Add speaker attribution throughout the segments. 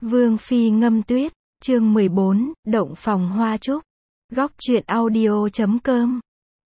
Speaker 1: Vương phi ngâm tuyết, chương 14, động phòng hoa trúc. Góc truyện audio.com.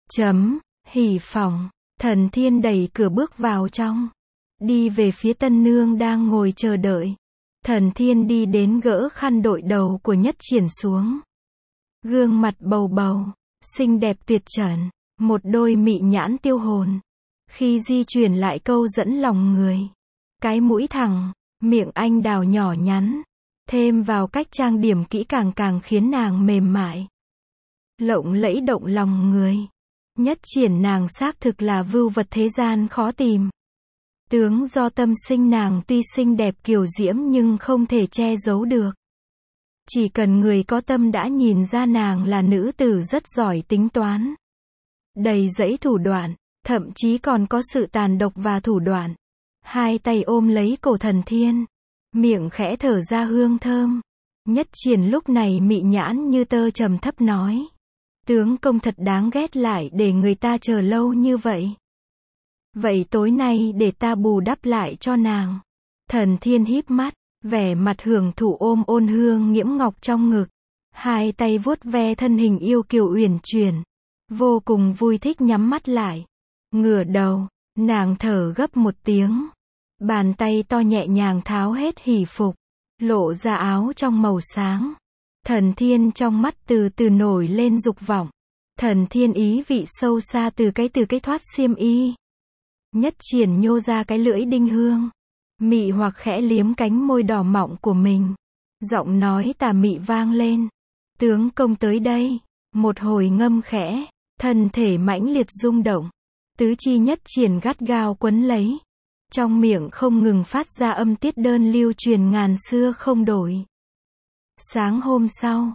Speaker 1: Hỉ phòng. Thần Thiên đẩy cửa bước vào trong. Đi về phía tân nương đang ngồi chờ đợi. Thần Thiên đi đến gỡ khăn đội đầu của Nhất Triển xuống. Gương mặt bầu bầu, xinh đẹp tuyệt trần, một đôi mị nhãn tiêu hồn. Khi di chuyển lại câu dẫn lòng người. Cái mũi thẳng, miệng anh đào nhỏ nhắn. Thêm vào cách trang điểm kỹ càng càng khiến nàng mềm mại. Lộng lẫy động lòng người. Nhất Triển nàng xác thực là vưu vật thế gian khó tìm. Tướng do tâm sinh nàng tuy xinh đẹp kiều diễm nhưng không thể che giấu được. Chỉ cần người có tâm đã nhìn ra nàng là nữ tử rất giỏi tính toán. Đầy dẫy thủ đoạn, thậm chí còn có sự tàn độc và thủ đoạn. Hai tay ôm lấy cổ Thần Thiên. Miệng khẽ thở ra hương thơm. Nhất Triển lúc này mị nhãn như tơ trầm thấp nói. Tướng công thật đáng ghét lại để người ta chờ lâu như vậy. Vậy tối nay để ta bù đắp lại cho nàng. Thần Thiên híp mắt, vẻ mặt hưởng thụ ôm ôn hương nghiễm ngọc trong ngực. Hai tay vuốt ve thân hình yêu kiều uyển chuyển. Vô cùng vui thích nhắm mắt lại. Ngửa đầu, nàng thở gấp một tiếng. Bàn tay to nhẹ nhàng tháo hết hỉ phục. Lộ ra áo trong màu sáng. Thần Thiên trong mắt từ từ nổi lên dục vọng. Thần Thiên ý vị sâu xa từ cái thoát xiêm y. Nhất Triển nhô ra cái lưỡi đinh hương. Mị hoặc khẽ liếm cánh môi đỏ mọng của mình. Giọng nói tà mị vang lên. Tướng công tới đây. Một hồi ngâm khẽ. Thân thể mãnh liệt rung động. Tứ chi Nhất Triển gắt gao quấn lấy. Trong miệng không ngừng phát ra âm tiết đơn lưu truyền ngàn xưa không đổi. Sáng hôm sau,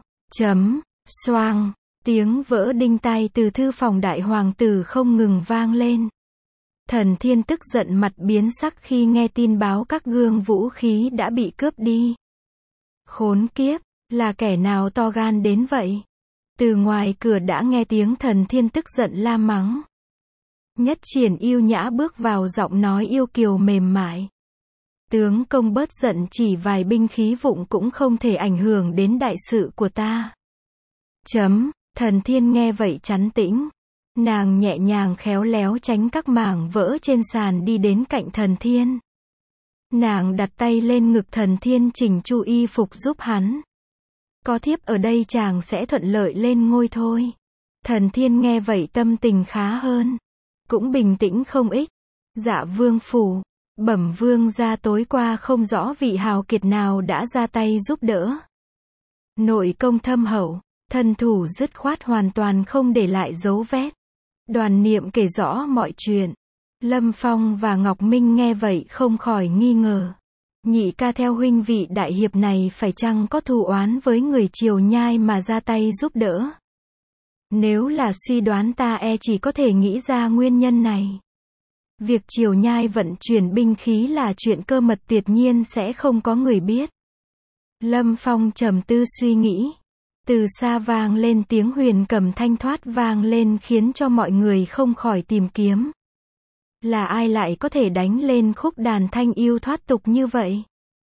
Speaker 1: xoang, tiếng vỡ đinh tai từ thư phòng đại hoàng tử không ngừng vang lên. Thần Thiên tức giận mặt biến sắc khi nghe tin báo các gương vũ khí đã bị cướp đi. Khốn kiếp, là kẻ nào to gan đến vậy? Từ ngoài cửa đã nghe tiếng Thần Thiên tức giận la mắng. Nhất Triển yêu nhã bước vào giọng nói yêu kiều mềm mại. Tướng công bớt giận, chỉ vài binh khí vụng cũng không thể ảnh hưởng đến đại sự của ta. Thần Thiên nghe vậy trấn tĩnh. Nàng nhẹ nhàng khéo léo tránh các mảng vỡ trên sàn đi đến cạnh Thần Thiên. Nàng đặt tay lên ngực Thần Thiên chỉnh chu y phục giúp hắn. Có thiếp ở đây chàng sẽ thuận lợi lên ngôi thôi. Thần Thiên nghe vậy tâm tình khá hơn. Cũng bình tĩnh không ít. Dạ vương phủ. Bẩm vương gia tối qua không rõ vị hào kiệt nào đã ra tay giúp đỡ. Nội công thâm hậu, thân thủ dứt khoát hoàn toàn không để lại dấu vết. Đoàn Niệm kể rõ mọi chuyện. Lâm Phong và Ngọc Minh nghe vậy không khỏi nghi ngờ. Nhị ca theo huynh vị đại hiệp này phải chăng có thù oán với người Triều Nhai mà ra tay giúp đỡ? Nếu là suy đoán ta chỉ có thể nghĩ ra nguyên nhân này. Việc Triều Nhai vận chuyển binh khí là chuyện cơ mật tuyệt nhiên sẽ không có người biết. Lâm Phong trầm tư suy nghĩ. Từ xa vang lên tiếng huyền cầm thanh thoát vang lên khiến cho mọi người không khỏi tìm kiếm. Là ai lại có thể đánh lên khúc đàn thanh yêu thoát tục như vậy?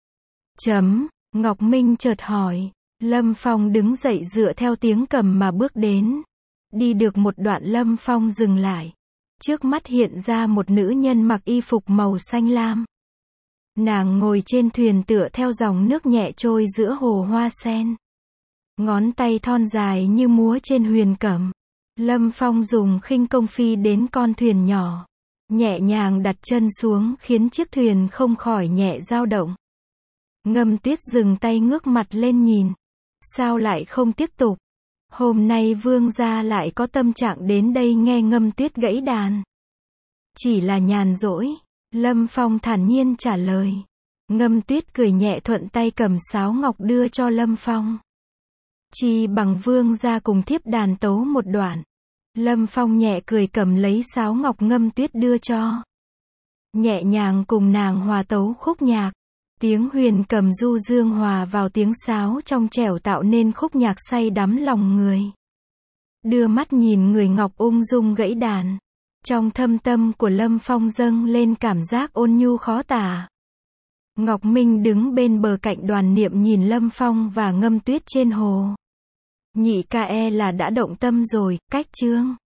Speaker 1: Ngọc Minh chợt hỏi. Lâm Phong đứng dậy dựa theo tiếng cầm mà bước đến. Đi được một đoạn Lâm Phong dừng lại. Trước mắt hiện ra một nữ nhân mặc y phục màu xanh lam. Nàng ngồi trên thuyền tựa theo dòng nước nhẹ trôi giữa hồ hoa sen. Ngón tay thon dài như múa trên huyền cẩm. Lâm Phong dùng khinh công phi đến con thuyền nhỏ. Nhẹ nhàng đặt chân xuống khiến chiếc thuyền không khỏi nhẹ dao động. Ngâm Tuyết dừng tay ngước mặt lên nhìn. Sao lại không tiếp tục? Hôm nay vương gia lại có tâm trạng đến đây nghe Ngâm Tuyết gãy đàn. Chỉ là nhàn rỗi. Lâm Phong thản nhiên trả lời. Ngâm Tuyết cười nhẹ thuận tay cầm sáo ngọc đưa cho Lâm Phong. Chi bằng vương gia cùng thiếp đàn tấu một đoạn. Lâm Phong nhẹ cười cầm lấy sáo ngọc Ngâm Tuyết đưa cho. Nhẹ nhàng cùng nàng hòa tấu khúc nhạc. Tiếng huyền cầm du dương hòa vào tiếng sáo trong trẻo tạo nên khúc nhạc say đắm lòng người. Đưa mắt nhìn người ngọc ung dung gãy đàn. Trong thâm tâm của Lâm Phong dâng lên cảm giác ôn nhu khó tả. Ngọc Minh đứng bên bờ cạnh Đoàn Niệm nhìn Lâm Phong và Ngâm Tuyết trên hồ. Nhị ca e là đã động tâm rồi, cách Trương